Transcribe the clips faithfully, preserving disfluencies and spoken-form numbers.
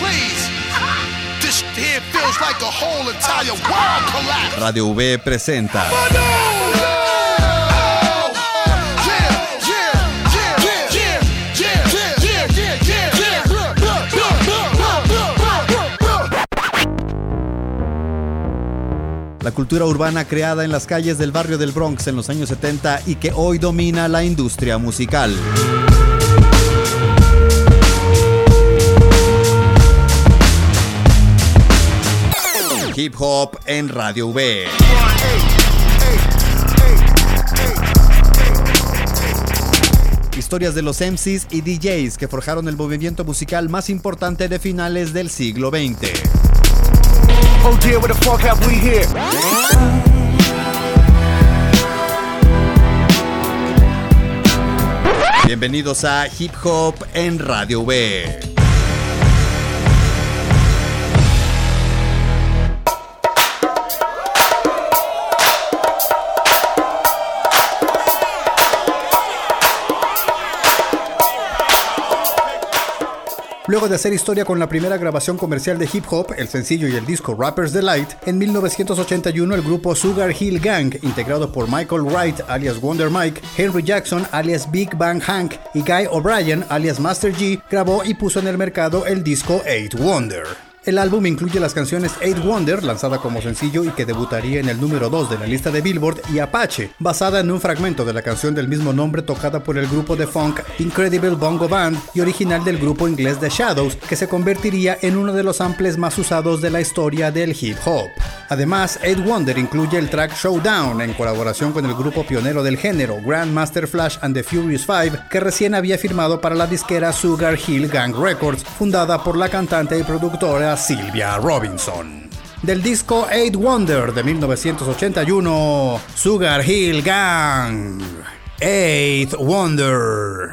please. This here feels like a whole entire world collapse. Radio V presenta la cultura urbana creada en las calles del barrio del Bronx en los años setenta y que hoy domina la industria musical. Hip Hop en Radio V. Historias de los M Cs y D Js que forjaron el movimiento musical más importante de finales del siglo veinte. Oh dear, what the fuck have we here? Bienvenidos a Hip Hop en Radio V. Luego de hacer historia con la primera grabación comercial de hip hop, el sencillo y el disco Rapper's Delight, en mil novecientos ochenta y uno el grupo Sugar Hill Gang, integrado por Michael Wright alias Wonder Mike, Henry Jackson alias Big Bang Hank y Guy O'Brien alias Master G, grabó y puso en el mercado el disco Eight Wonder. El álbum incluye las canciones Eight Wonder, lanzada como sencillo y que debutaría en el número dos de la lista de Billboard, y Apache, basada en un fragmento de la canción del mismo nombre tocada por el grupo de funk Incredible Bongo Band y original del grupo inglés The Shadows, que se convertiría en uno de los samples más usados de la historia del hip hop. Además, Eight Wonder incluye el track Showdown, en colaboración con el grupo pionero del género Grandmaster Flash and the Furious Five, que recién había firmado para la disquera Sugar Hill Gang Records, fundada por la cantante y productora Sylvia Robinson. Del disco Eight Wonder de mil novecientos ochenta y uno, Sugar Hill Gang, Eight Wonder.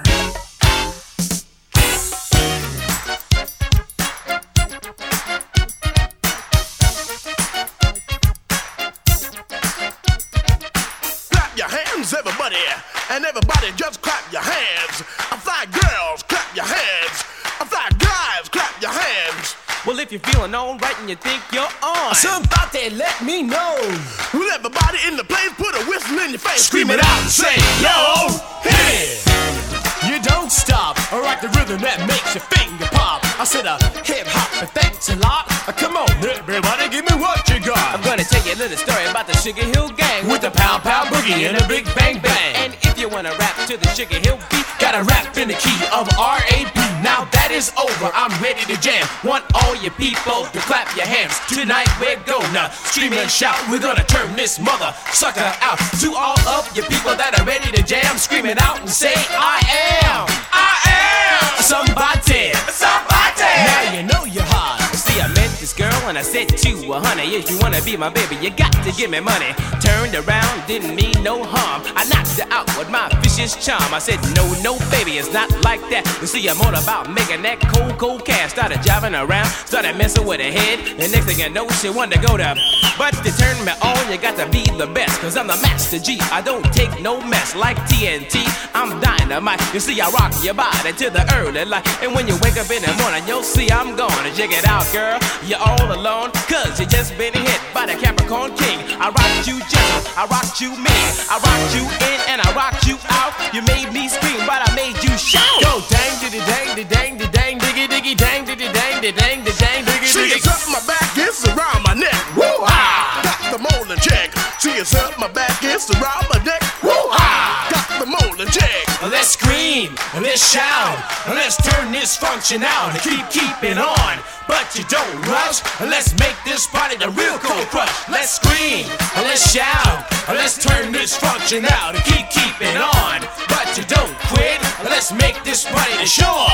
Clap your hands, everybody, and everybody just clap your hands. Fly girls, clap your hands. Fly guys, clap your hands. Well, if you're feeling alright and you think you're on, somebody let me know. Well, everybody in the place put a whistle in your face. Scream it out and say, yo, hit it. You don't stop, or rock the rhythm that makes your finger pop. I said a hip hop, and thanks a lot. Uh, come on, everybody, give me what you got. I'm gonna tell you a little story about the Sugar Hill Gang with the pound pound boogie and a big bang bang. And if you wanna rap to the Sugar Hill beat, gotta rap in the key of R A P. Now that is over, I'm ready to jam. Want all you people to clap your hands. Tonight we're gonna scream and shout. We're gonna turn this mother sucker out. To all of you people that are ready to jam, scream it out and say, I am, I am somebody, somebody. Now you know you're hot. See, I met this girl and I said to her, honey, if you wanna be my baby, you got to give me money. Turned around, didn't mean no harm. I knocked her out with my vicious charm. I said, no, no, baby, it's not like that. You see, I'm all about making that cold, cold cash. Started driving around, started messing with her head. And next thing I know, she wanted to go to. But to turn me on, you got to be the best. Cause I'm the Master G, I don't take no mess. Like T N T, I'm dynamite. You see, I rock your body to the early light. And when you wake up in the morning, you'll see I'm gonna check it out, girl. You're all alone, cause you just been hit by the Capricorn King. I rocked you gentle, I rocked you mean. I rocked you in and I rocked you out. You made me scream, but I made you shout. Go dang diddy dang diddy dang diddy dang diggy diggy dang diddy dang diddy dang diddy dang diggy diggy. See, it's up my back, it's around my neck. Woo-ha! Got the molding check. See, it's up my back, it's around my neck. Woo-ha! Got the molding check. Let's scream, let's shout, let's turn this function out and keep keeping on. But you don't rush, let's make this party the real cold crush. Let's scream, let's shout, let's turn this function out and keep keeping on. But you don't quit, let's make this party the shore.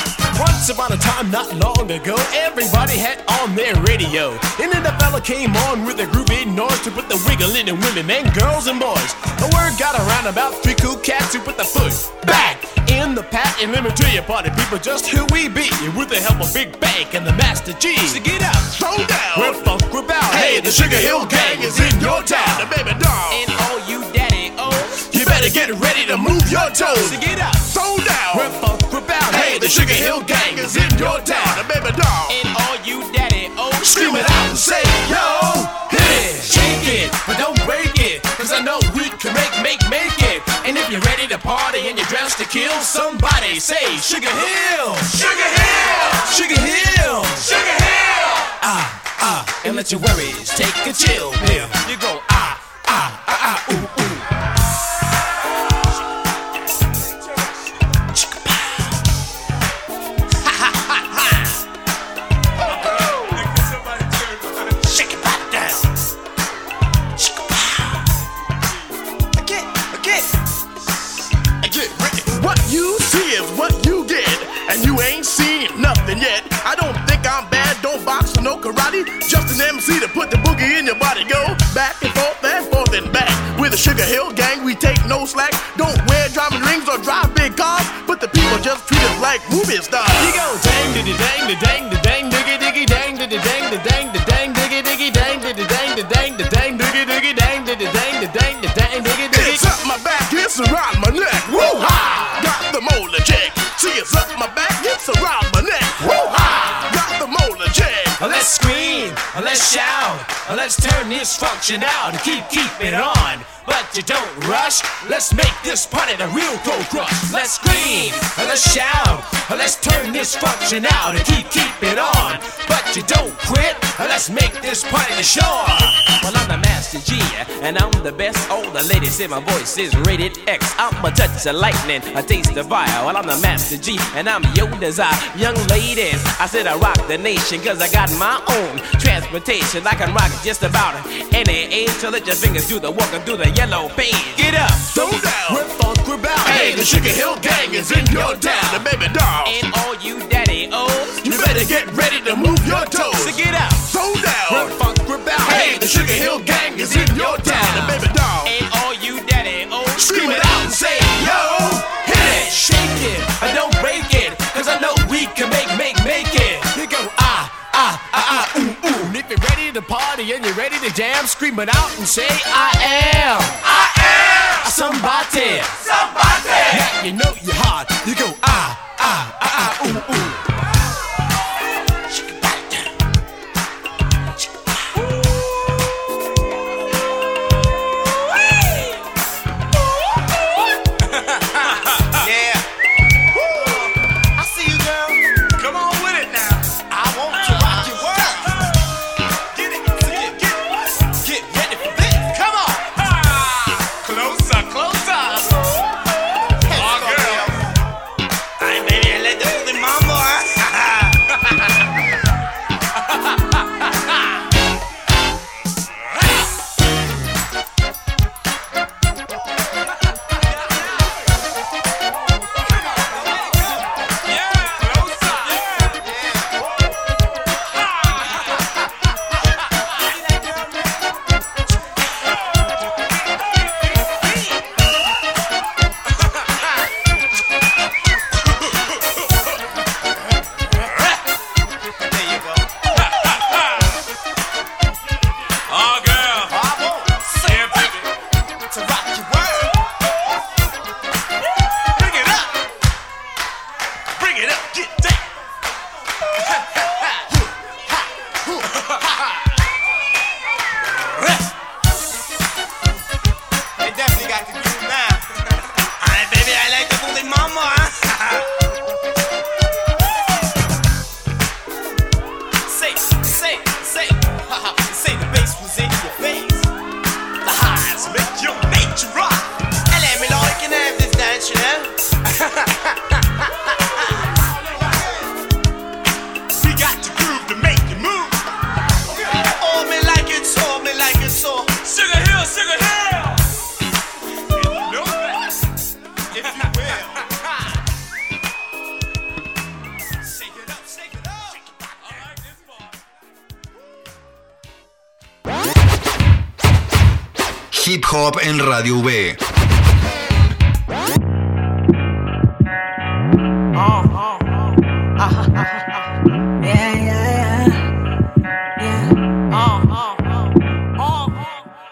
Once upon a time, not long ago, everybody had on their radio. And then the fella came on with a groovy noise to put the wiggle in the women and girls and boys. The word got around about three cool cats who put the foot back in the pat. And let me tell you, party people, just who we be. With the help of Big Bang and the Master G. So get out, throw down, we're funk, we're bound. Hey, the Sugar Hill Gang is in your town. The baby doll. And all you daddy, oh, you better get ready to move your toes. So get out, throw down, we're funk, we're bound. Hey, the Sugar Hill Gang is in your town. The baby doll. And party and you're dressed to kill somebody. Say Sugar Hill, Sugar Hill, Sugar Hill, Sugar Hill. Ah, ah, and let your worries take a chill pill. You go ah, ah, ah, ah, ooh, ooh. Nothing yet. I don't think I'm bad, don't box or no karate. Just an M C to put the boogie in your body. Go back and forth and forth and back. With the Sugar Hill Gang, we take no slack. Don't wear diamond rings or drive big cars, but the people just treat us like movie stars. You go dang diddy dang the dang the dang diggy diggy dang diddy dang the dang the dang diggy diggy dang diddy dang the dang the dang diggy diggy dang diddy dang the dang the dang diggy diggy. It's up my back, it's around my neck. Woo-ha! Got the molar check. See, it's up my back, it's around my neck. Woo-ha! Got the molar check. Let's scream, let's shout, let's turn this function out and keep keep it on. But you don't rush. Let's make this party the real cold crush. Let's scream, let's shout, let's turn this function out and keep keep it on. But you don't quit. Let's make this party the show. Well, I'm the Master G, and I'm the best. All the ladies say my voice is rated X. I'm a touch of lightning, a taste of fire. Well, I'm the Master G, and I'm your desire. Young ladies, I said I rock the nation, cause I got my own transportation. I can rock just about any age. So let your fingers do the walking through the yellow page. Get up, throw down, we're funk, we're bound. Hey, the Sugar Hill Gang is in your town. The baby doll. And all you daddy O's, you better get ready to move your toes. So get up, throw down, we're funk, we're bound. Hey, the Sugar Hill Gang is in your town. The baby doll. And all you daddy O's, scream it out and say, yo, hit it. Shake it, I don't break it, cause I know we can make, make, make it. You go ah, ah, ah, ah, ooh, ooh. And if you're ready to party and you're ready to jam, scream it out and say, I am, I am somebody, somebody. Yeah, you know you're hot. You go ah, ah, ah, ah, ooh, ooh. Hip Hop en Radio V.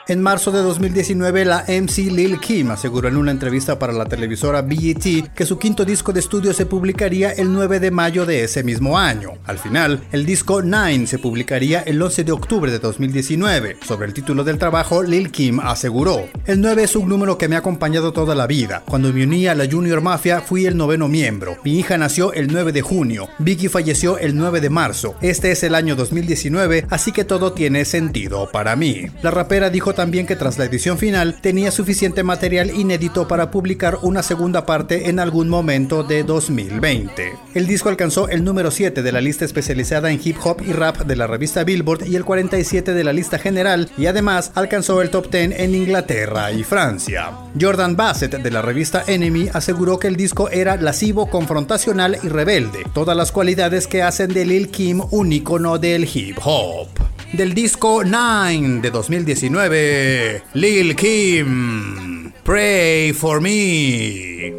En marzo de dos mil diecinueve, la M C Lil Kim aseguró en una entrevista para la televisora B E T que su quinto disco de estudio se publicaría el nueve de mayo de ese mismo año. Al final, el disco Nine se publicaría el once de octubre de dos mil diecinueve. Sobre el título del trabajo, Lil Kim aseguró: "El nueve es un número que me ha acompañado toda la vida. Cuando me uní a la Junior Mafia, fui el noveno miembro. Mi hija nació el nueve de junio. Biggie falleció el nueve de marzo. Este es el año dos mil diecinueve, así que todo tiene sentido para mí". La rapera dijo también que tras la edición final tenía suficiente material inédito para publicar una segunda parte en algún momento de dos mil veinte. El disco alcanzó el número siete de la lista especializada en hip hop y rap de la revista Billboard y el cuarenta y siete de la lista general, y además alcanzó el top diez en Inglaterra y Francia. Jordan Bassett de la revista Enemy aseguró que el disco era lascivo, confrontacional y rebelde, todas las cualidades que hacen de Lil Kim un ícono del hip hop. Del disco Nine de dos mil diecinueve, Lil Kim, Pray for Me.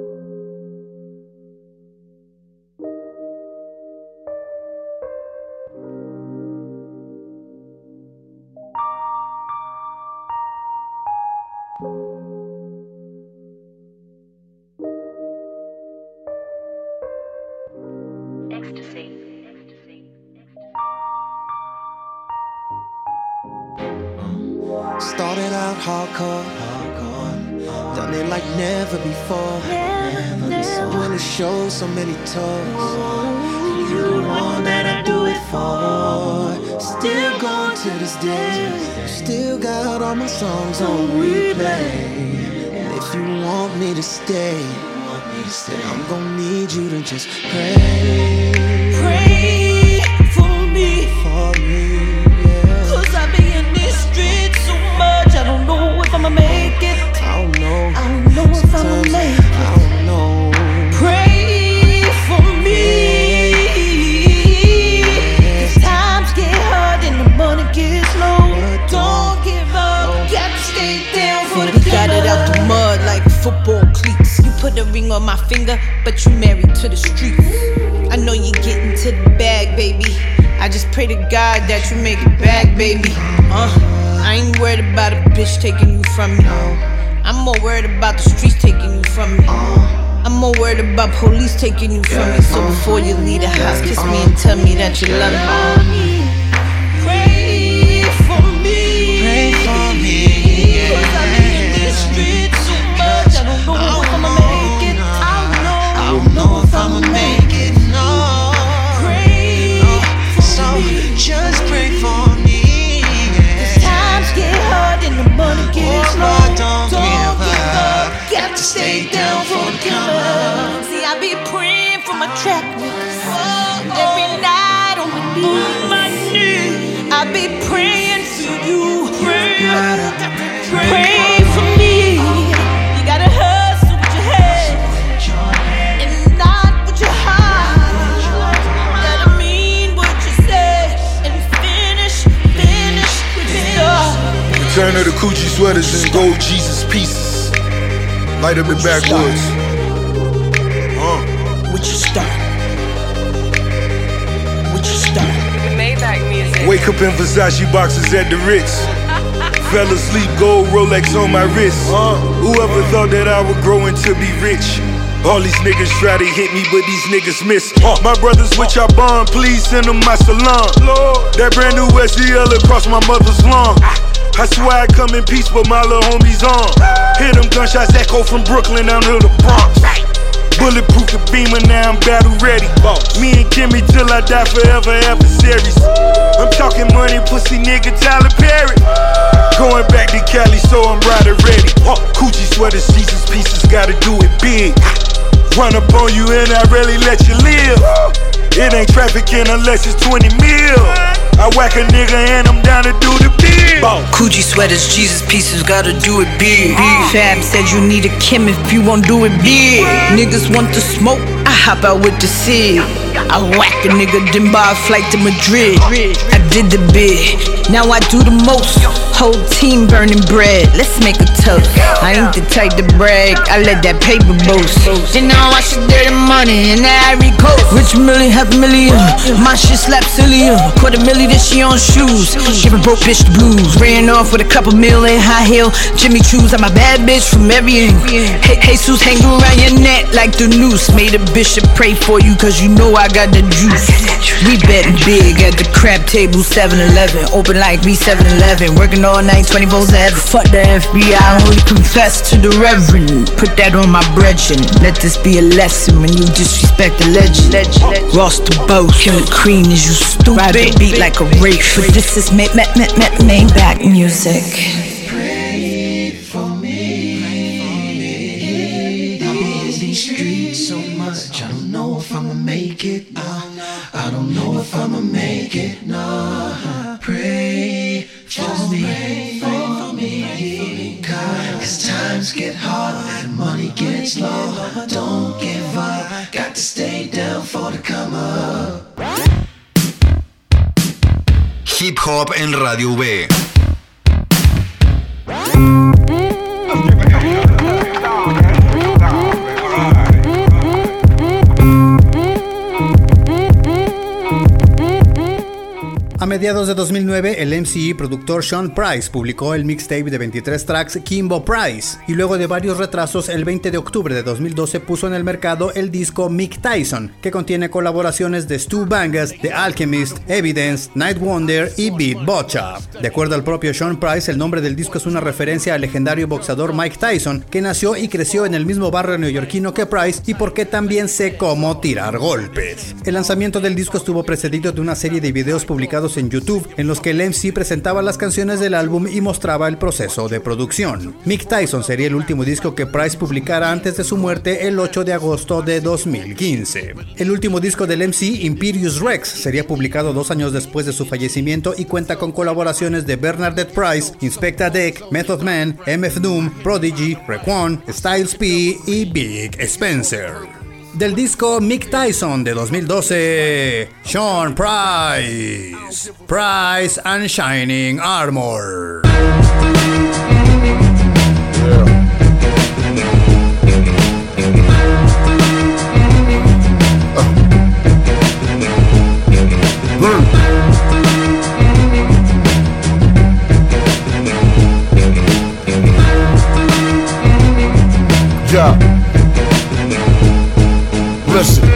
Started out hardcore, hardcore, done it like never before. So many shows, so many tours. You're the one that I do it for. Still going to this day. Still got all my songs on replay. And if you want me to stay, I'm gonna need you to just pray. Pray for me, for me. I don't know if I'ma make it. I don't know. I don't know if I'ma make it. I don't know. Pray for me. Cause times get hard and the money gets low. Don't give up. Got to stay down for the got it out the mud like football cleats. You put a ring on my finger, but you married to the streets. I know you're getting to the bag, baby. I just pray to God that you make it back, baby. Uh. I ain't worried about a bitch taking you from me. I'm more worried about the streets taking you from me. I'm more worried about police taking you from me. So before you leave the house, kiss me and tell me that you love me. Pray for me. Pray for me. Cause I be in these streets so much. I don't know if I'ma make it. I don't know. I don't know if I'ma make it. No. Pray for so me. Just pray for me. Get hard and the money gets oh, low. Don't, don't give, give up. up. Got to stay down for the come up. See, I be praying for my track niggas. Oh, every night on my knee, I be praying for you. Pray, pray for me. You gotta hustle with your head and not with your heart. You gotta mean what you say and finish, finish with it all. Turn of the Coochie sweaters and gold Jesus pieces. Light up the backwoods. Uh. What you start? What you start? Maybach music. Wake up in Versace boxes at the Ritz. Fell asleep, gold Rolex on my wrist. Uh. Whoever thought that I would grow into be rich? All these niggas try to hit me, but these niggas miss. Uh. My brothers with y'all bond, please send them my salam. Lord. That brand new S E L across my mother's lawn. I swear I come in peace, but my little homies on. Hear them gunshots echo from Brooklyn down to the Bronx. Bulletproof the Beamer, now I'm battle ready. Me and Kimmy till I die forever, adversaries. I'm talking money, pussy nigga, Tyler Perry. Going back to Cali, so I'm rider ready. Coochie sweaters, Jesus pieces, gotta do it big. Run up on you and I rarely let you live. It ain't trafficking unless it's twenty mil. I whack a nigga and I'm down to do the big. Coochie sweaters, Jesus pieces, gotta do it big. Fab said you need a Kim if you won't do it big. Niggas want to smoke, I hop out with the cig. I whack a nigga, then buy a flight to Madrid. I did the bid, now I do the most. Whole team burning bread, let's make a toast. I ain't the type to brag, I let that paper boast. And now I should get the money in the Ivory Coast. Rich million, half a million, my shit slap silly. Quarter million that she on shoes, giving broke bitch the blues. Ran off with a couple million, high heel, Jimmy Choos. I'm a bad bitch from every angle. Hey, Jesus hang around your neck like the noose. Made a bishop pray for you cause you know I got the juice. We betting big at the crab table seven eleven. Open like B seven eleven. Working all night twenty-four seven. Fuck the F B I, only confess to the reverend. Put that on my brethren. Let this be a lesson when you disrespect the legend. legend. Ross the boat, Kim Crean is you stupid. Ride the beat like a rape. But this is ma- ma- ma- ma- Maybach music. Pray for me. I'll be in these streets so much. I don't know if I'ma make it. No. I don't know if I'ma make it. No. Pray for me. For me. Cause times get hard and money gets low. Don't give up. Got to stay down for the come up. Hip Hop en Radio V. A mediados de dos mil nueve, el M C y productor Sean Price publicó el mixtape de veintitrés tracks Kimbo Price, y luego de varios retrasos, el veinte de octubre de dos mil doce puso en el mercado el disco Mick Tyson, que contiene colaboraciones de Stu Bangas, The Alchemist, Evidence, Night Wonder y Beat Boccia. De acuerdo al propio Sean Price, el nombre del disco es una referencia al legendario boxeador Mike Tyson, que nació y creció en el mismo barrio neoyorquino que Price y porque también sé cómo tirar golpes. El lanzamiento del disco estuvo precedido de una serie de videos publicados en YouTube en los que el M C presentaba las canciones del álbum y mostraba el proceso de producción. Mick Tyson sería el último disco que Price publicara antes de su muerte el ocho de agosto de dos mil quince. El último disco del M C, Imperious Rex, sería publicado dos años después de su fallecimiento y cuenta con colaboraciones de Bernadette Price, Inspecta Deck, Method Man, M F Doom, Prodigy, Raekwon, Styles P y Big Spencer. Del disco Mick Tyson de dos mil doce, Sean Price, Price and Shining Armor. Yeah. Listen,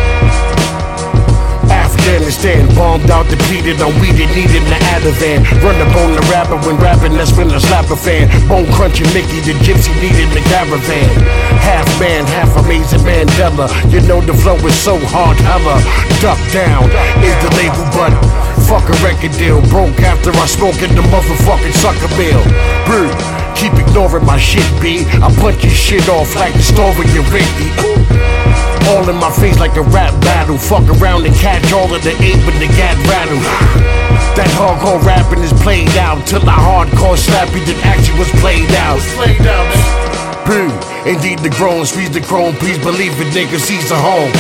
Afghanistan bombed out, depleted on weeded, needed the Ativan. Run up on the rapper when rapping, that's when I slap a fan. Bone crunching Mickey, the gypsy needed the caravan. Half man, half amazing Mandela. You know the flow is so hard, hella. Duck down is the label, but fuck a record deal. Broke after I smoke in the motherfucking sucker bill. Brr, keep ignoring my shit, B. I punch your shit off like the story you're Ricky. All in my face like a rap battle. Fuck around and catch all of the ape with the gat rattle. That hardcore rapping is played out till the hardcore slappy that actually was played out. Played out, man. Indeed the grown, squeeze the chrome. Please believe it, nigga, seize a home.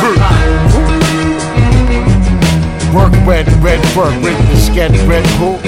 Work, red, red, work, red, the scat, red, who?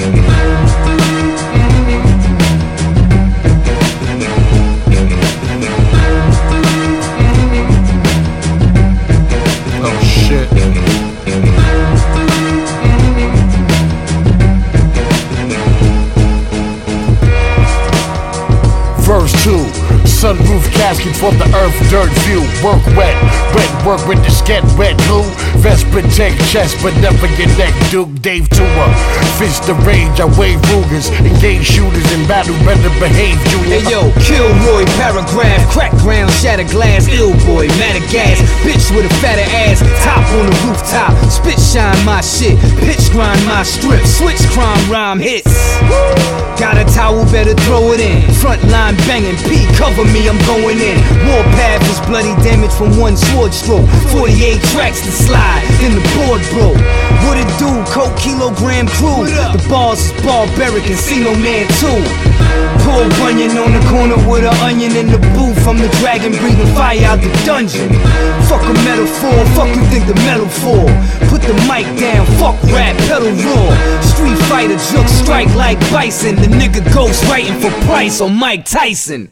Verse two, sunroof casket for the earth, dirt view. Work wet, wet work with the scat, wet glue. Vest protect chest, but never your neck. Duke Dave Tour, fist the rage, I wave Rugers. Engage shooters in battle, better behave, Junior. Hey yo, Kilroy, paragraph, crack ground, shatter glass, ill boy, matter gas, bitch with a fatter ass, top on the rooftop, spit shine my shit, pitch grind my strip, switch crime rhyme hits. Got a towel, better throw it in. Front line banging, P, cover me, I'm going in. Warpath is bloody damage from one sword stroke. forty-eight tracks to slide, then the board broke. What it do, coke kilogram crew. The bars is barbaric and see no man too. Pull Bunyan on the corner with an onion in the booth. I'm the dragon breathing fire out the dungeon. Fuck a metaphor, fuck you think the metal for? Put the mic down, fuck rap, pedal raw. Street fighter, joke strike like Bison. The nigga ghost writing for Price on Mike Tyson.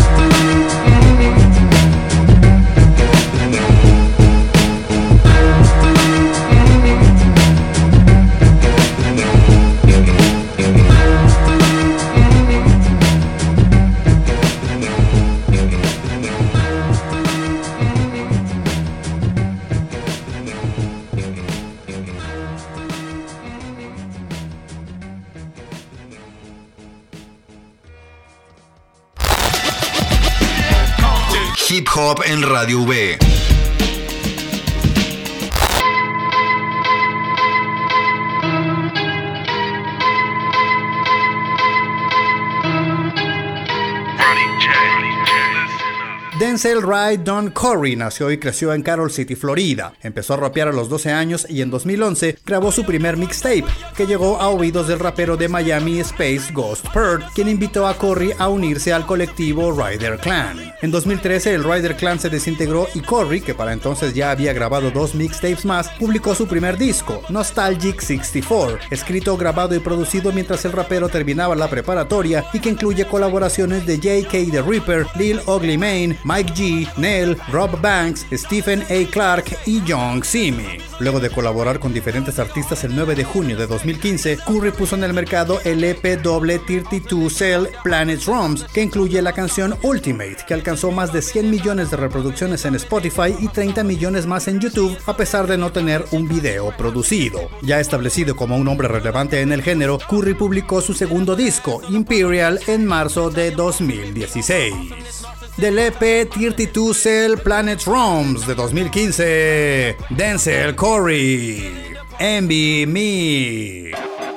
Hip Hop en Radio V. Denzel Wright Don Curry nació y creció en Carol City, Florida. Empezó a rapear a los doce años y en dos mil once grabó su primer mixtape, que llegó a oídos del rapero de Miami Space Ghost Pearl, quien invitó a Curry a unirse al colectivo Ryder Clan. En dos mil trece el Ryder Clan se desintegró y Curry, que para entonces ya había grabado dos mixtapes más, publicó su primer disco, Nostalgic sesenta y cuatro, escrito, grabado y producido mientras el rapero terminaba la preparatoria y que incluye colaboraciones de J K the Ripper, Lil Ugly Mane, Mike G, Nell, Rob Banks, Stephen A. Clark y Young Simi. Luego de colaborar con diferentes artistas el nueve de junio de dos mil quince, Curry puso en el mercado el E P doble treinta y dos Cell Planet Drums, que incluye la canción Ultimate, que alcanzó más de cien millones de reproducciones en Spotify y treinta millones más en YouTube, a pesar de no tener un video producido. Ya establecido como un hombre relevante en el género, Curry publicó su segundo disco, Imperial, en marzo de dos mil dieciséis. Del E P treinta y dos Cell Planet Drums de dos mil quince, Denzel Curry, Envy Me.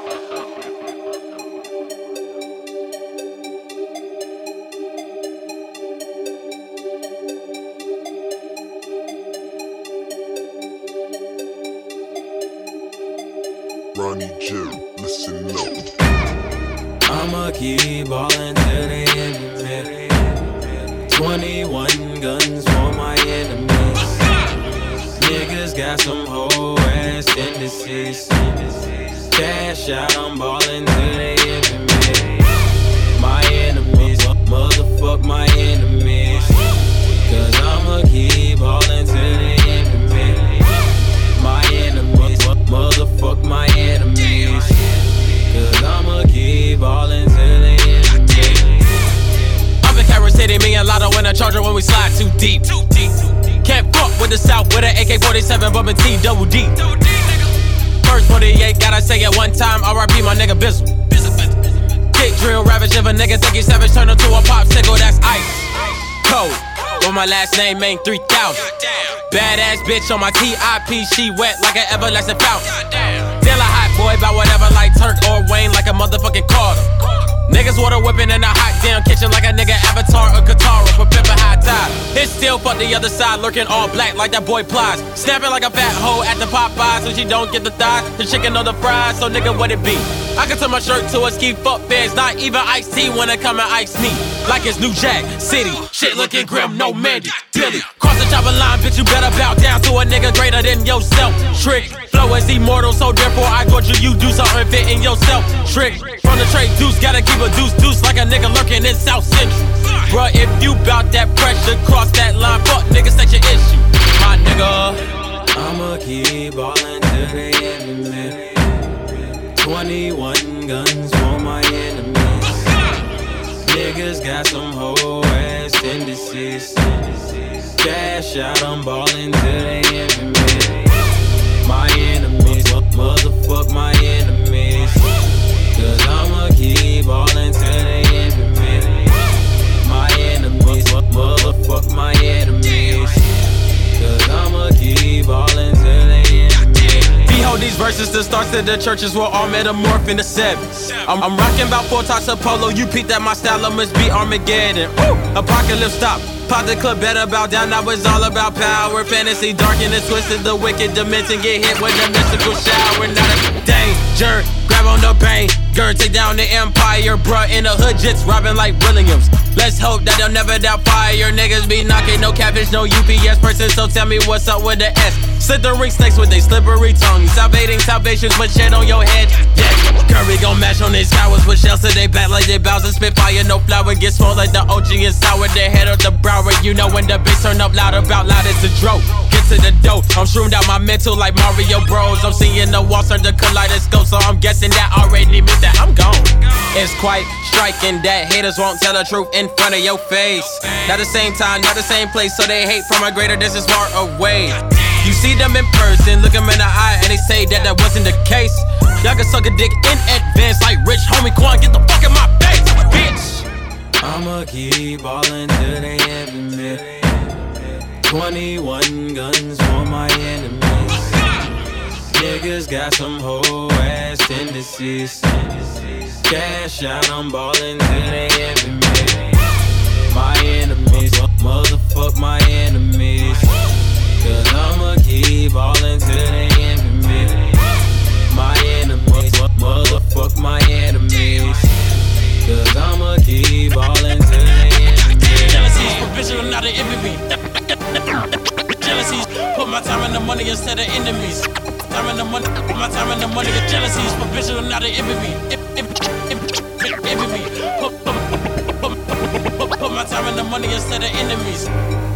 Ronnie J, listen up. I'ma keep ballin' till they envy me. twenty-one guns for my enemies. Niggas got some whole ass tendencies. Cash out, I'm ballin' till they envy me. My enemies, motherfuck my enemies. Cause I'ma keep ballin' till they envy me. My enemies, motherfuck my enemies. Cause I'ma keep ballin' till they envy me. I'm in Carol City, me and Lotto in a charger when we slide too deep. Too deep. Can't fuck with the South with an A K forty-seven bumpin' T double D. First forty-eight, gotta say it one time, R I P my nigga Bizzle. Kick drill ravage, if a nigga think he's savage, turn him to a popsicle, that's ice. Cold, with my last name ain't three thousand. Badass bitch on my T I P, she wet like an everlasting fountain. Still a hot boy, bout whatever like Turk or Wayne, like a motherfucking Carter. Niggas water whipping in a hot damn kitchen like a nigga Avatar or Katara for pimpin' high tide. It's still fuck the other side, lurking all black like that boy Plies. Snapping like a fat hoe at the Popeyes so she don't get the thighs, the chicken or the fries, so nigga what it be? I can turn my shirt to a ski fuck feds, not even iced tea when it come and ice me. Like it's New Jack City, shit looking grim, no Mandy, Billy. Cross the chopper line, bitch, you better bow down to a nigga greater than yourself. Trick, flow is immortal, so therefore I torture you, do something fit in yourself. Trick, from the trade deuce, gotta keep a deuce deuce like a nigga lurking in South Central. Bruh, if you bout that pressure, cross that line, fuck niggas, that's your issue. My nigga, I'ma keep ballin' till they envy me. twenty-one guns for my enemies. Niggas got some whole ass tendencies. Cash out, I'm ballin' till they envy me. My enemies, motherfuck my enemies. Cause I'ma keep ballin' till they envy me. My enemies, motherfuck my enemies. Cause I'ma keep ballin' till they envy me. Behold these verses, the starts of the churches will all metamorph into sevens. I'm, I'm rocking about four types of polo, you peep that my style, I must be Armageddon. Woo! Apocalypse stop. Pop the club, better bow down, now it's all about power. Fantasy dark and it's twisted, the wicked dimension get hit with a mystical shower. Not a danger, grab on the bang, Gurn take down the empire, bruh, in the hood jits robbing like Williams. Let's hope that they'll never doubt fire. Niggas be knocking, no catfish, no U P S person, so tell me what's up with the S. Slithering snakes with they slippery tongue. Salvating salvations with shit on your head. Yeah, Curry gon' mash on these towers with shells to they back like they bounce and spit fire. No flour, get swole like the O G and sour. Their head of the brower, you know when the bass turn up loud, about loud it's a dro. Get to the dough, I'm shroomed out my mental like Mario Bros. I'm seeing the walls turn to kaleidoscope, so I'm guessing that already means that I'm gone. It's quite striking that haters won't tell the truth in front of your face. Not the same time, not the same place, so they hate from a greater distance far away. You see them in person, look them in the eye, and they say that that wasn't the case. Y'all can suck a dick in advance like rich homie Quan, get the fuck in my face, bitch. I'ma keep ballin' till they admit. Twenty-one guns for my enemies. Niggas got some whole ass tendencies. Cash out, I'm ballin' till they admit. My enemies, motherfuck my enemies. Cause I'ma keep ballin' till they admit. My enemies, motherfuck my enemies. Cause I'ma keep ballin' till they admit. Jealousy's provisional, not an enemy. Jealousy's put my time and the money instead of enemies. Time and the money, put my time and the money. The jealousy's provisional, not an enemy. Enemy. Put, put, put, put, put my time and the money instead of enemies.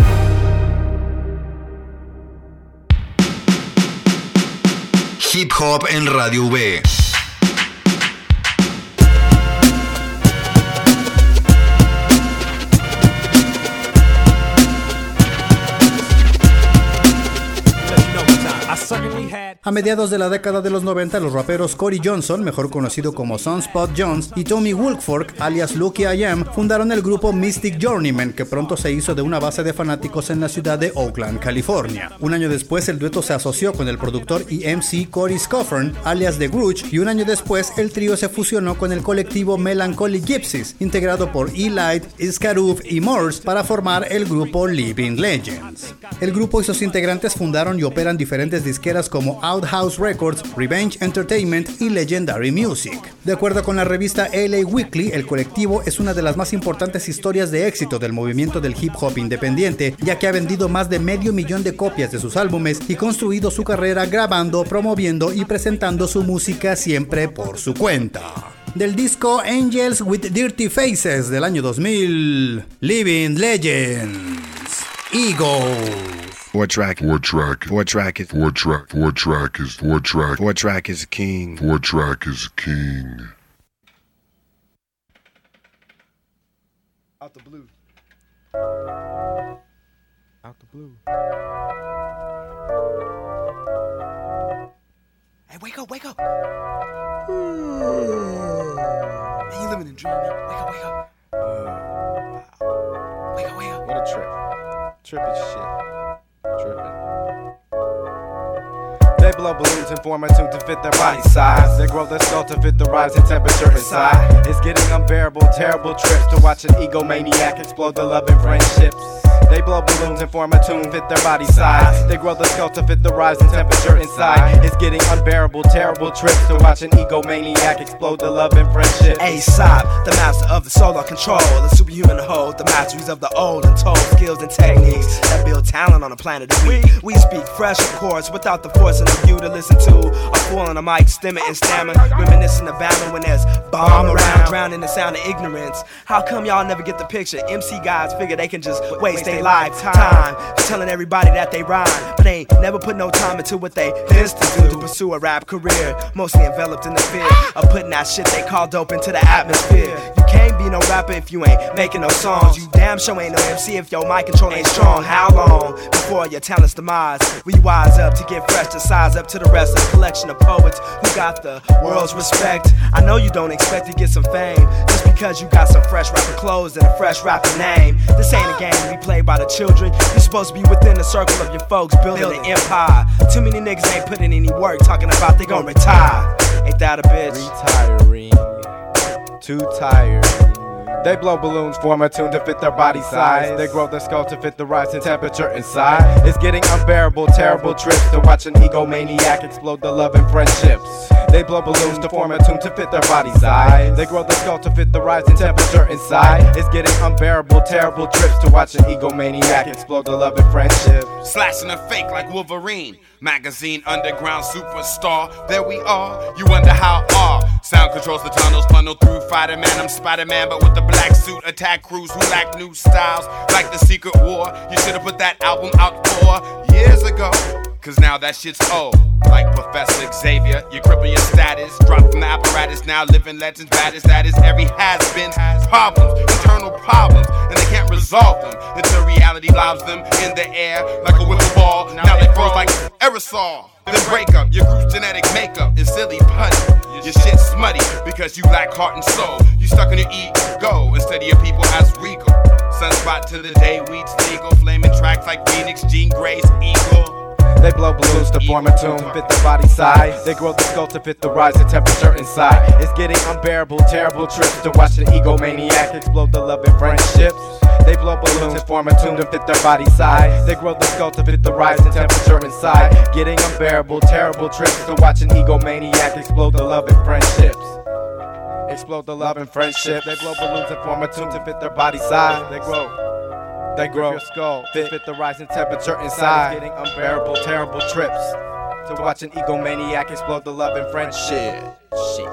Hip Hop en Radio V. A mediados de la década de los noventa, los raperos Cory Johnson, mejor conocido como Sunspot Jones, y Tommy Woolfork, alias Lucky I Am, fundaron el grupo Mystic Journeymen, que pronto se hizo de una base de fanáticos en la ciudad de Oakland, California. Un año después, el dueto se asoció con el productor y M C Corey Scoffern, alias The Grudge, y un año después, el trío se fusionó con el colectivo Melancholy Gypsies, integrado por E-Light, Iskaruf y Morse, para formar el grupo Living Legends. El grupo y sus integrantes fundaron y operan diferentes disqueras como Outhouse Records, Revenge Entertainment y Legendary Music. De acuerdo con la revista L A Weekly, el colectivo es una de las más importantes historias de éxito del movimiento del hip hop independiente, ya que ha vendido más de medio millón de copias de sus álbumes y construido su carrera grabando, promoviendo y presentando su música siempre por su cuenta. Del disco Angels with Dirty Faces del año dos mil, Living Legends, Eagles. Four track, four track, four track is four track, four track is four track, four track is a king, four track is a king. Out the blue. Out the blue. Hey, wake up, wake up. Man, you living in a dream, man. Wake up, wake up. Uh, wake up, wake up. What a trip. Trippy shit. Tripping. They blow balloons and form a tune to fit their body size. They grow their skull to fit the rise in temperature inside. It's getting unbearable, terrible trips to watch an egomaniac explode the love and friendships. They blow balloons and form a tune, fit their body size. They grow the skull to fit the rise in temperature inside. It's getting unbearable, terrible trips to watch an egomaniac explode the love and friendship. A-Side, the master of the solar control, the superhuman hold, the masteries of the old and told skills and techniques that build talent on the planet of we. We speak fresh, of course, without the forcing of you to listen to a fool on a mic, stimming and stammering, reminiscing of Bama when there's bomb around, drowning the sound of ignorance. How come y'all never get the picture? M C guys figure they can just waste their lifetime telling everybody that they rhyme, but they ain't never put no time into what they this to do to pursue a rap career, mostly enveloped in the fear of putting that shit they call dope into the atmosphere. You can't be no rapper if you ain't making no songs. You damn sure ain't no M C if your mic control ain't strong. How long before your talent's demise will you wise up to get fresh to size up to the rest of the collection of poets who got the world's respect? I know you don't expect to get some fame just because you got some fresh rapper clothes and a fresh rapper name. This ain't a game to be played by the children. You're supposed to be within the circle of your folks building an empire. Too many niggas ain't putting any work talking about they gon' retire. Ain't that a bitch? Retiring. Too tired. They blow balloons, form a tune to fit their body size. They grow their skull to fit the rise in temperature inside. It's getting unbearable, terrible trips to watch an egomaniac explode the love and friendships. They blow balloons to form a tune to fit their body size. They grow the skull to fit the rising temperature inside. It's getting unbearable, terrible trips to watch an egomaniac explode the love and friendship. Slashing a fake like Wolverine. Magazine underground superstar. There we are. You wonder how R. Sound controls the tunnels, funnel through Spider-Man. I'm Spider-Man, but with the black suit. Attack crews who lack new styles, like the Secret War. You should've put that album out four years ago. Cause now that shit's old. Like Professor Xavier, you cripple your status. Drop from the apparatus, now living legends. Bad as that is, every has-been problems, internal problems, and they can't resolve them until reality lobs them in the air like a wiffle ball. Now they froze like aerosol. Then break up, your group's genetic makeup is silly putty. Your shit's smutty because you lack heart and soul. You stuck in your ego instead of your people as regal. Sunspot to the day weed's legal. Flaming tracks like Phoenix, Jean Grey's Eagle. They blow balloons to form a tune to fit their body size. They grow the skull to fit the rising temperature inside. It's getting unbearable, terrible trips to watch an egomaniac explode the love and friendships. They blow balloons to form a tune to fit their body size. They grow the skull to fit the rising temperature inside. Getting unbearable, terrible trips to watch an egomaniac explode the love and friendships. Explode the love and friendship. They blow balloons to form a tune to fit their body size. They grow. They grow your skull, fit, fit the rising temperature inside. Getting unbearable, terrible trips to watch an egomaniac explode the love and friendship. Shit.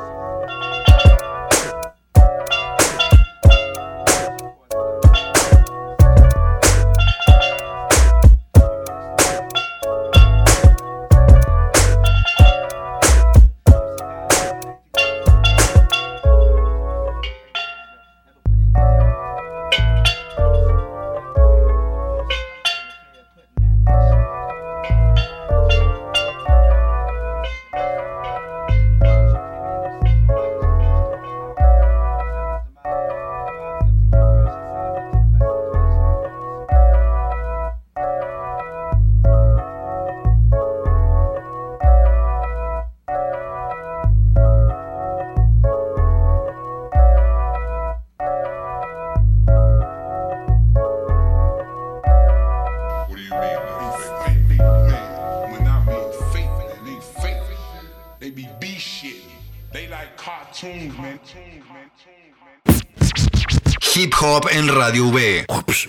Hip Hop en Radio V.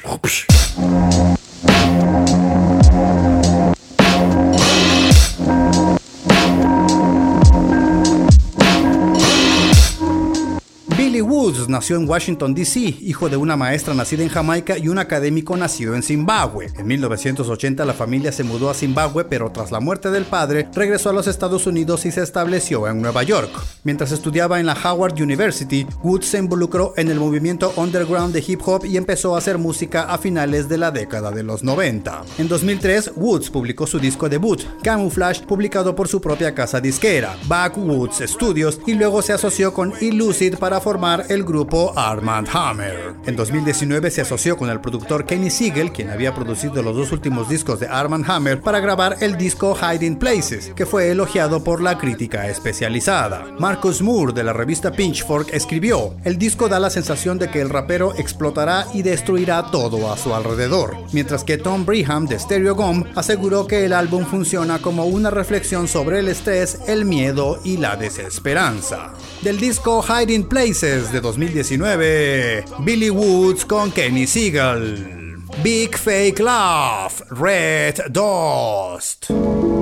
Billy Woods nació en Washington, D C, hijo de una maestra nacida en Jamaica y un académico nacido en Zimbabue. En mil novecientos ochenta la familia se mudó a Zimbabue, pero tras la muerte del padre, regresó a los Estados Unidos y se estableció en Nueva York. Mientras estudiaba en la Howard University, Woods se involucró en el movimiento underground de hip hop y empezó a hacer música a finales de la década de los noventa. En dos mil tres, Woods publicó su disco debut, Camouflage, publicado por su propia casa disquera, Backwoods Studios, y luego se asoció con Illucid para formar el grupo Armand Hammer. En dos mil diecinueve se asoció con el productor Kenny Siegel, quien había producido los dos últimos discos de Armand Hammer, para grabar el disco Hiding Places, que fue elogiado por la crítica especializada. Marcus Moore de la revista Pitchfork escribió: el disco da la sensación de que el rapero explotará y destruirá todo a su alrededor, mientras que Tom Breham de Stereo Gum aseguró que el álbum funciona como una reflexión sobre el estrés, el miedo y la desesperanza. Del disco Hiding Places de dos mil diecinueve, Billy Woods con Kenny Siegel, Big Fake Love, Red Dust.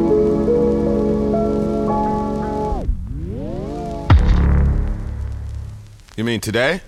You mean today?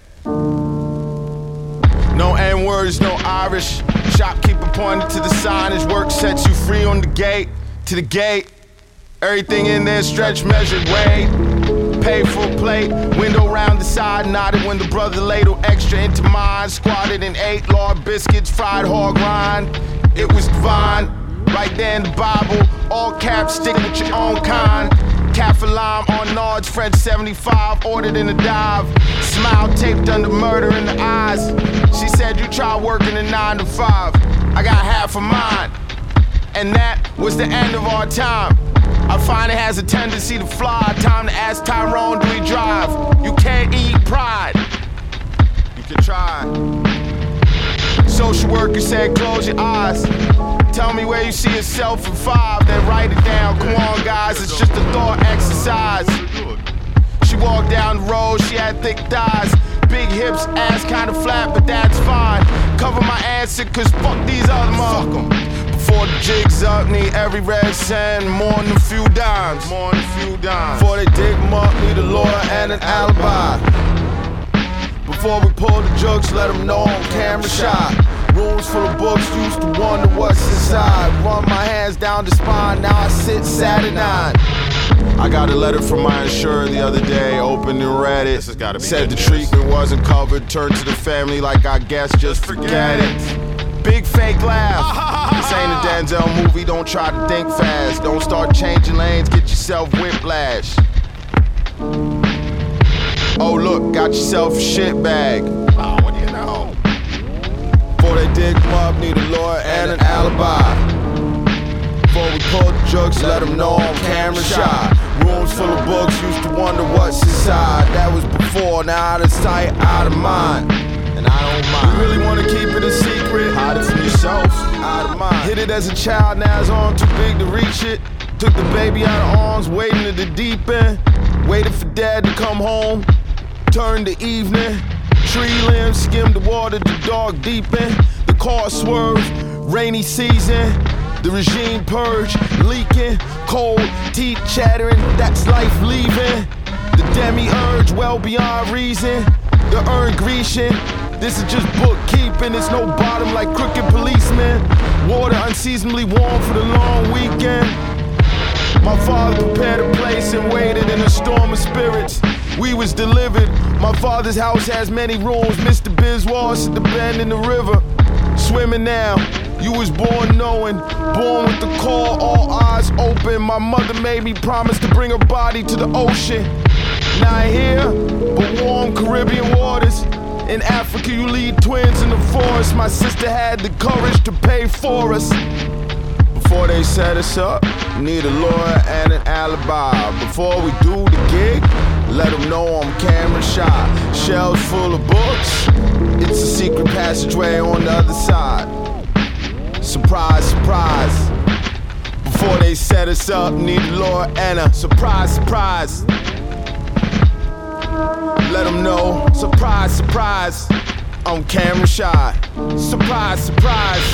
No N-words, no Irish. Shopkeeper pointed to the signage. Work sets you free on the gate, to the gate. Everything in there stretch, measured, weighed. Paid full plate, window round the side, nodded when the brother ladled extra into mine. Squatted and ate lard biscuits, fried hog rind. It was divine, right there in the Bible. All caps, stick with your own kind. Cafe lime on Nards, French seventy-five, ordered in a dive. Smile taped under murder in the eyes. She said, you try working a nine to five. I got half of mine. And that was the end of our time. I find it has a tendency to fly. Time to ask Tyrone, do he drive? You can't eat pride. You can try. social worker said, close your eyes. Tell me where you see yourself in five, then write it down. Come on, guys, it's just a thought exercise. She walked down the road, she had thick thighs. Big hips, ass kinda flat, but that's fine. Cover my answer, cause fuck these other motherfuckers. Before the jig's up, need every red cent, more than a few dimes. More than a few dimes. Before they dig them up, need a lawyer and an alibi. Before we pull the jokes, let them know I'm camera shy. Rooms full of books, used to wonder what's inside. Run my hands down the spine, now I sit sad at nine. I got a letter from my insurer the other day, opened and read it. This has gotta be Said the treatment wasn't covered, turned to the family like I guess just forget it. Big fake laugh. This ain't a Denzel movie, don't try to think fast. Don't start changing lanes, get yourself whiplash. Oh look, got yourself a shit bag. Oh, what do you know? Before they dig them up, need a lawyer and an alibi. Before we pull the jokes, let them know I'm camera shy. Rooms full of books, used to wonder what's inside. That was before, now out of sight, out of mind. And I don't mind. You really wanna keep it a secret? Hide it from yourself, out of mind. Hit it as a child, now his arm too big to reach it. Took the baby out of arms, waiting at the deep end. Waited for dad to come home. Turned the evening. Tree limbs skimmed the water, the dark deepened. The car swerved, rainy season. The regime purge, leaking, cold, teeth chattering, that's life leaving. The demi-urge, well beyond reason. The urn Grecian, this is just bookkeeping. It's no bottom like crooked policemen. Water unseasonably warm for the long weekend. My father prepared a place and waited in a storm of spirits. We was delivered. My father's house has many rooms. Mister Biswas at the bend in the river. Swimming now. You was born knowing, born with the call, all eyes open. My mother made me promise to bring her body to the ocean. Not here, but warm Caribbean waters. In Africa, you lead twins in the forest. My sister had the courage to pay for us. Before they set us up, need a lawyer and an alibi. Before we do the gig, let them know I'm camera shy. Shelves full of books, it's a secret passageway on the other side. Surprise, surprise. Before they set us up, need a lawyer and a surprise, surprise. Let them know, surprise, surprise. I'm camera shy. Surprise, surprise.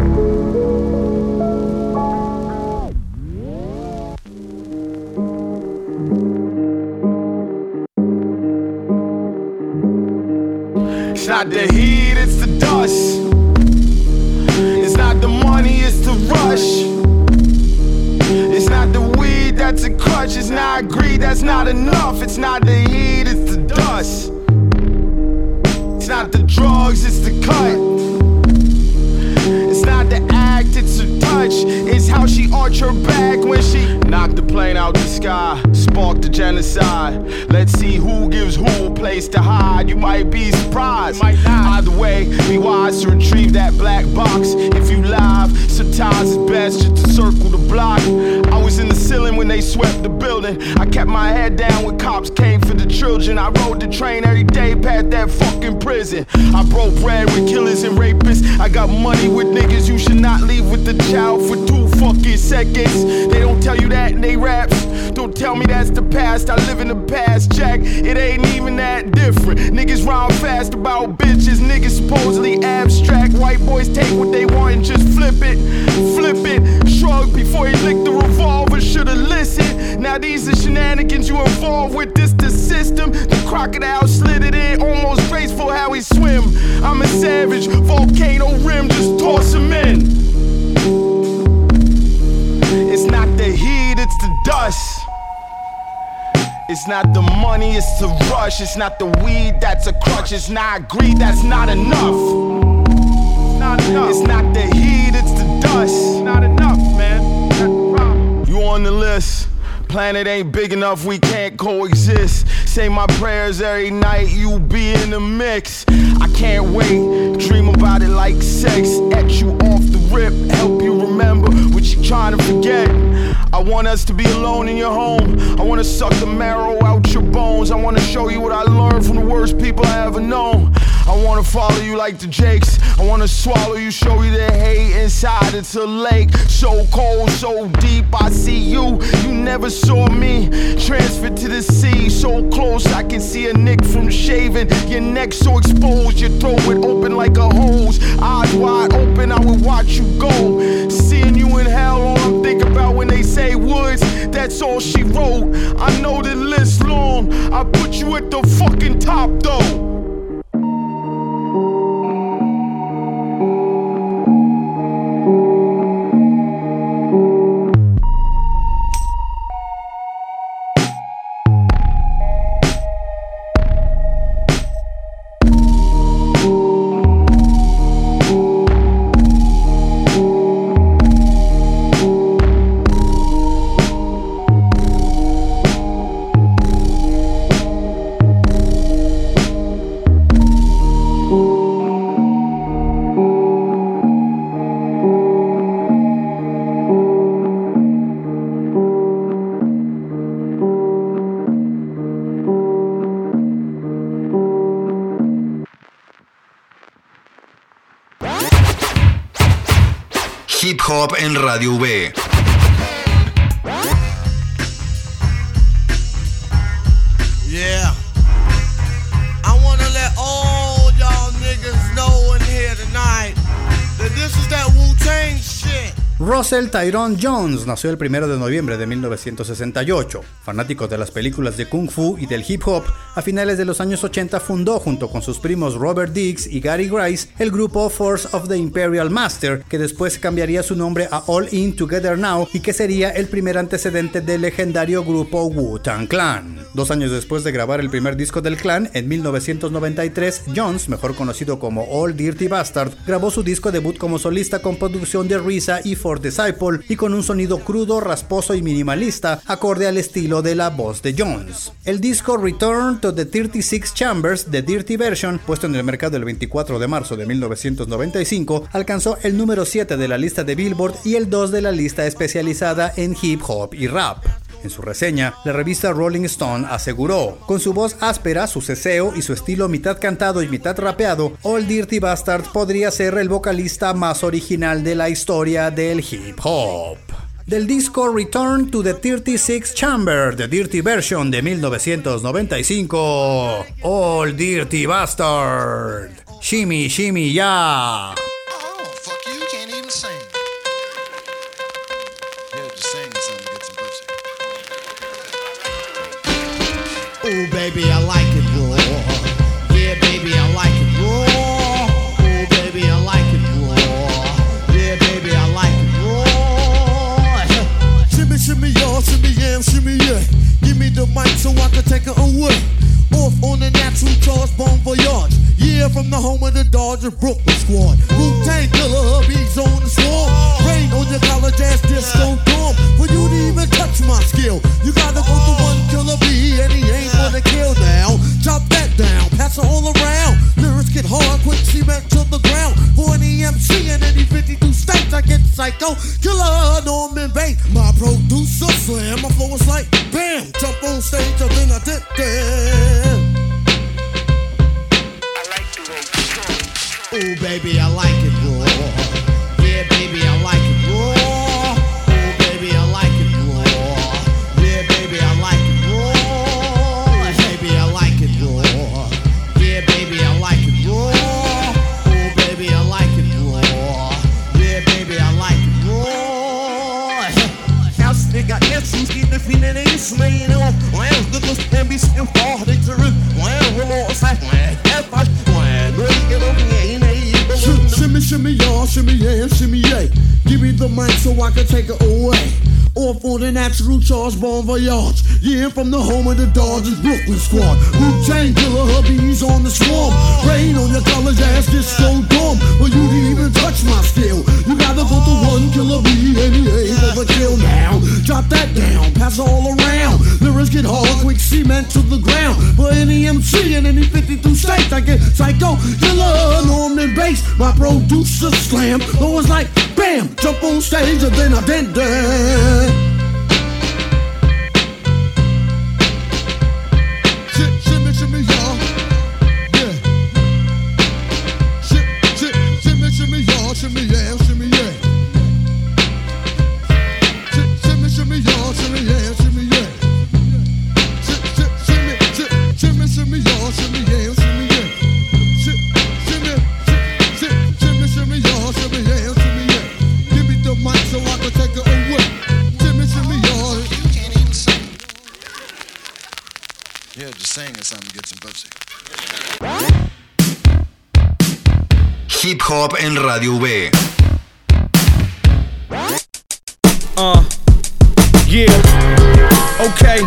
It's not the heat, it's the dust. It's not the money, it's the rush. It's not the weed that's a crutch. It's not greed, that's not enough. It's not the heat, it's the dust. It's not the drugs, it's the cut. It's not the act, it's her touch. It's how she arch her back when she knocked the plane out the sky, sparked the genocide. Let's see who gives who a place to hide. You might be surprised. Might not. Either way, be wise to retrieve that black box. If you live, sometimes it's best just to circle the block. I was in the ceiling when they swept the building. I kept my head down when cops came for the children. I rode the train every day past that fucking prison. I broke bread with killers and rapists. I got money with niggas. You should not leave with the child for two fucking seconds. They don't tell you that in they raps. Don't tell me that's the past. I live in the past, Jack. It ain't even that different. Niggas rhyme fast about bitches. Niggas supposedly abstract. White boys take what they want and just flip it. Flip it. Shrug before he licked the revolver. Should've listened. Now these are shenanigans you involved with. This the system. The crocodile slid it in. Almost graceful how he swim. I'm a savage. Volcano rim. Just toss him in. It's not the heat, it's the dust. It's not the money, it's the rush. It's not the weed, that's a crutch. It's not greed, that's not enough. Not enough. It's not the heat, it's the dust. Not enough, man. That's the problem. You on the list. Planet ain't big enough, we can't coexist. Say my prayers every night, you be in the mix. I can't wait, dream about it like sex. At you off the rip, help you remember what you trying to forget. I want us to be alone in your home. I wanna suck the marrow out your bones. I wanna show you what I learned from the worst people I ever known. I wanna follow you like the Jakes. I wanna swallow you, show you the hate inside. It's a lake, so cold, so deep. I see you, you never saw me. Transferred to the sea, so close I can see a nick from shaving. Your neck so exposed, your throat would open like a hose. Eyes wide open, I would watch you go. Seeing you in hell, all I'm thinking about when they say Woods, that's all she wrote. I know the list long, I put you at the fucking top though. Hip Hop en Radio V. Yeah. I wanna let all y'all niggas know in here tonight that this is that Wu-Tang shit. Russell Tyrone Jones nació el primero de noviembre de mil novecientos sesenta y ocho. Fanático de las películas de Kung Fu y del hip hop, a finales de los años ochenta fundó junto con sus primos Robert Diggs y Gary Grice el grupo Force of the Imperial Master, que después cambiaría su nombre a All In Together Now y que sería el primer antecedente del legendario grupo Wu-Tang Clan. Dos años después de grabar el primer disco del clan, en mil novecientos noventa y tres, Jones, mejor conocido como Old Dirty Bastard, grabó su disco debut como solista con producción de R Z A y For Disciple y con un sonido crudo, rasposo y minimalista, acorde al estilo de la voz de Jones. El disco Return to the treinta y seis Chambers, The Dirty Version, puesto en el mercado el veinticuatro de marzo de mil novecientos noventa y cinco, alcanzó el número siete de la lista de Billboard y el dos de la lista especializada en hip hop y rap. En su reseña, la revista Rolling Stone aseguró: con su voz áspera, su ceseo y su estilo mitad cantado y mitad rapeado, Old Dirty Bastard podría ser el vocalista más original de la historia del hip hop. Del disco Return to the treinta y seis Chamber, The Dirty Version de mil novecientos noventa y cinco, Old Dirty Bastard, Shimmy Shimmy Ya. Oh baby, I like it raw. Yeah, baby, I like it raw. Oh baby, I like it raw. Yeah, baby, I like it raw. Shimmy, shimmy, y'all, shimmy, yeah, shimmy, yeah. Give me the mic so I can take it away. Off on the natural charge, Bon Voyage. Yeah, from the home of the Dodger Brooklyn squad. Wu-Tang Killer, hubby's on the swarm. Rain on your college ass disco dorm. For you to even touch my skill, you gotta go to one killer B, and he ain't gonna kill now. Chop that down, pass it all around. Lyrics get hard, quick cement to the ground. For any M C in any fifty-two states, I get psycho. Killer, Norman Bates, my producer slam. My flow is like bam, jump on stage, and then I did that. Oh baby, I like it raw. Yeah, baby, I like it raw. Oh baby, I like it raw. Yeah, baby, I like it raw. Baby, I like it raw. Yeah, baby, I like it raw. Oh baby, I like it raw. Yeah, baby, I like it raw. House nigga, essence, get the feeling they slaying off. Well, look us and be still for the truth. Well, we're more like, well, if I, well, look at them, shimmy, shimmy, y'all, shimmy, yeah, shimmy, yeah. Give me the mic so I can take it away. Off on the natural charge, Bon Voyage. Yeah, from the home of the Dodgers Brooklyn squad. Wu-Tang Killer, hubby's on the swarm. Rain on your college ass, disco dorm. For you to even touch my skill, you gotta go to one killer B, and he ain't gonna kill now. Drop that down, pass it all around. Lyrics get hard, quick cement to the ground. For any M C in any fifty-two states, I get psycho, killer, Norman Bates. My producer slam, though it's like bam, jump on stage and then I did that. Shimmy, shimmy, y'all. Yeah. here to sing or something, get some pussy. Hip Hop en Radio V. Uh, yeah, okay.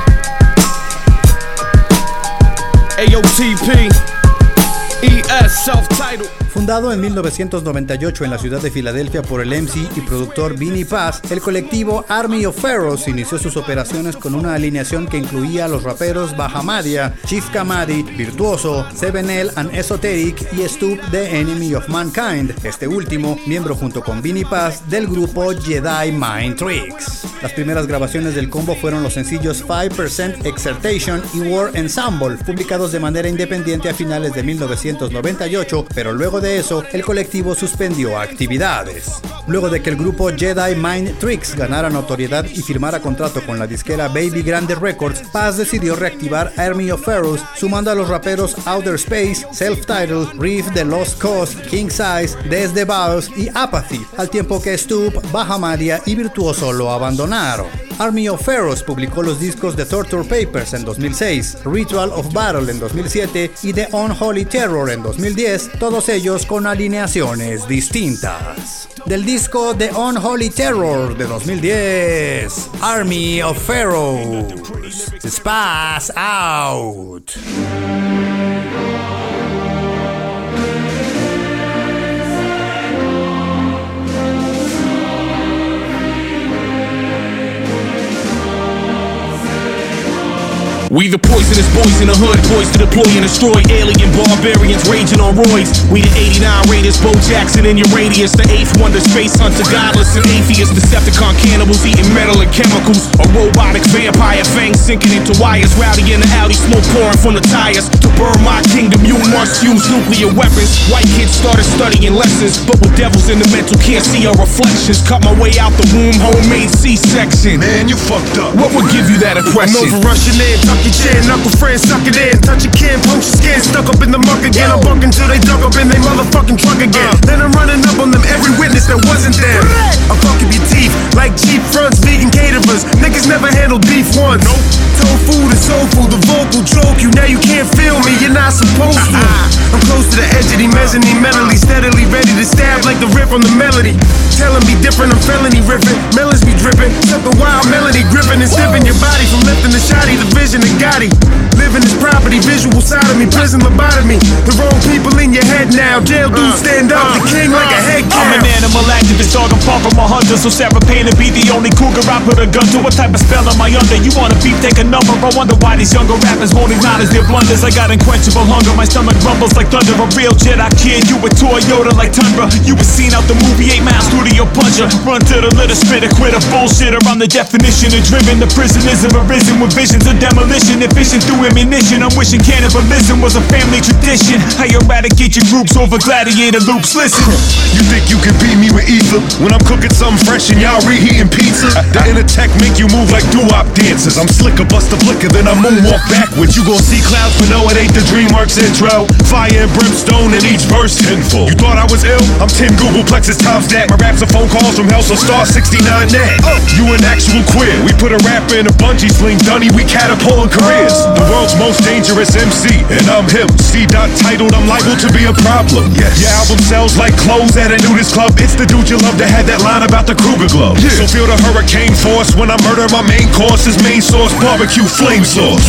A O T P, E S, self-titled. Fundado en mil novecientos noventa y ocho en la ciudad de Filadelfia por el M C y productor Vinnie Paz, el colectivo Army of Pharaohs inició sus operaciones con una alineación que incluía a los raperos Bahamadia, Chief Kamadi, Virtuoso, Seven L and Esoteric y Stoop the Enemy of Mankind, este último miembro junto con Vinnie Paz del grupo Jedi Mind Tricks. Las primeras grabaciones del combo fueron los sencillos five percent Exertation y War Ensemble, publicados de manera independiente a finales de mil novecientos noventa y ocho, pero luego de eso, el colectivo suspendió actividades. Luego de que el grupo Jedi Mind Tricks ganara notoriedad y firmara contrato con la disquera Baby Grande Records, Paz decidió reactivar Army of Pharaohs, sumando a los raperos Outer Space, Self-Titled, Reef The Lost Cause, King Size, Desde Baos y Apathy, al tiempo que Stoop, Bahamadia y Virtuoso lo abandonaron. Army of Pharaohs publicó los discos The Torture Papers en dos mil seis, Ritual of Battle en dos mil siete y The Unholy Terror en dos mil diez, todos ellos con alineaciones distintas. Del disco The Unholy Terror de dos mil diez, Army of Pharaohs, Spaz Out. We the poisonous boys in the hood, poised to deploy and destroy alien barbarians raging on roids. We the eighty-nine Raiders, Bo Jackson in your radius, the eighth wonder, space hunter, godless and atheist, Decepticon cannibals eating metal and chemicals, a robotic vampire fangs sinking into wires, rowdy in the alley, smoke pouring from the tires. To burn my kingdom, you must use nuclear weapons. White kids started studying lessons, but with devils in the mental can't see our reflections. Cut my way out the womb, homemade C-section. Man, you fucked up. What would give you that impression? I'm over rushing in, tuck your chin, knuckle friends, suck it in. Touch your kin, punch your skin, stuck up in the muck again. I'm bucking till they dug up in they motherfucking truck again. Uh. Then I'm running up on them, every witness that wasn't there. I'm fucking your teeth, like cheap fronts, vegan caterers. Niggas never handled beef once. Nope. Tofu to soul food, the vocal joke you. Now you can't feel me, you're not supposed to. I'm close to the edge of the mezzanine, mentally, steadily ready to stab like the rip on the melody. Telling me different, I'm felony ripping. Melons be dripping, something wild melody gripping and stiffing your body from lifting the shotty, the vision of Gotti. Living this property, visual side of me, prison lobotomy. The wrong people in your head now. Jail dudes stand up, the king like a head cow. I'm an animal activist, dog, I'm far from a hunter. So Sarah Payne to be the only cougar I put a gun to. What type of spell am I under? You wanna beef, take a number. I wonder why these younger rappers won't acknowledge their blunders. I got unquenchable hunger, my stomach rumbles like thunder. A real Jedi kid, you a Toyota like Tundra. You was seen out the movie eight Mile Studio Puncher. Run to the litter, spit a quit a bullshitter. I'm the definition of driven. The prisonism arisen with visions of demolition. Efficient through ammunition. I'm wishing cannibalism was a family tradition. I eradicate your groups over gladiator loops. Listen, you think you can beat me with ether when I'm cooking something fresh and y'all reheating pizza? The inner tech make you move like doo-wop dancers. I'm slicker, bust a flicker, then I moonwalk backwards. You gon' see clouds, but no, it ain't the DreamWorks intro. Fire and brimstone in each verse tenfold. You thought I was ill? I'm ten Google Plexes times that. My raps are phone calls from hell, so star sixty-nine net. Oh, you an actual queer. We put a rapper in a bungee sling, dunny, we catapulting careers. The world's most dangerous M C, and I'm him. C-Dot titled, I'm liable to be a problem. Yes. Your album sells like clothes at a nudist club. It's the dude you love that had that line about the Kruger glove. Yeah. So feel the hurricane force when I murder my main course. Is main source barbecue flame sauce.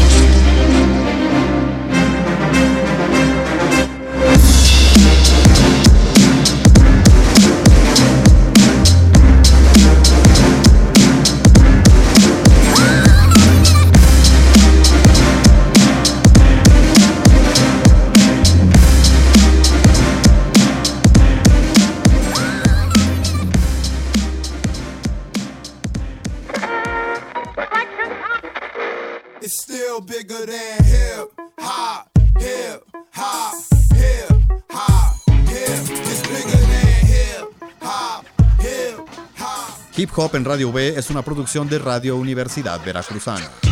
Bigger than hip hop, hip hop, hip hop, hip. It's bigger than hip hop, hip hop. Hip Hop en Radio V es una producción de Radio Universidad Veracruzana.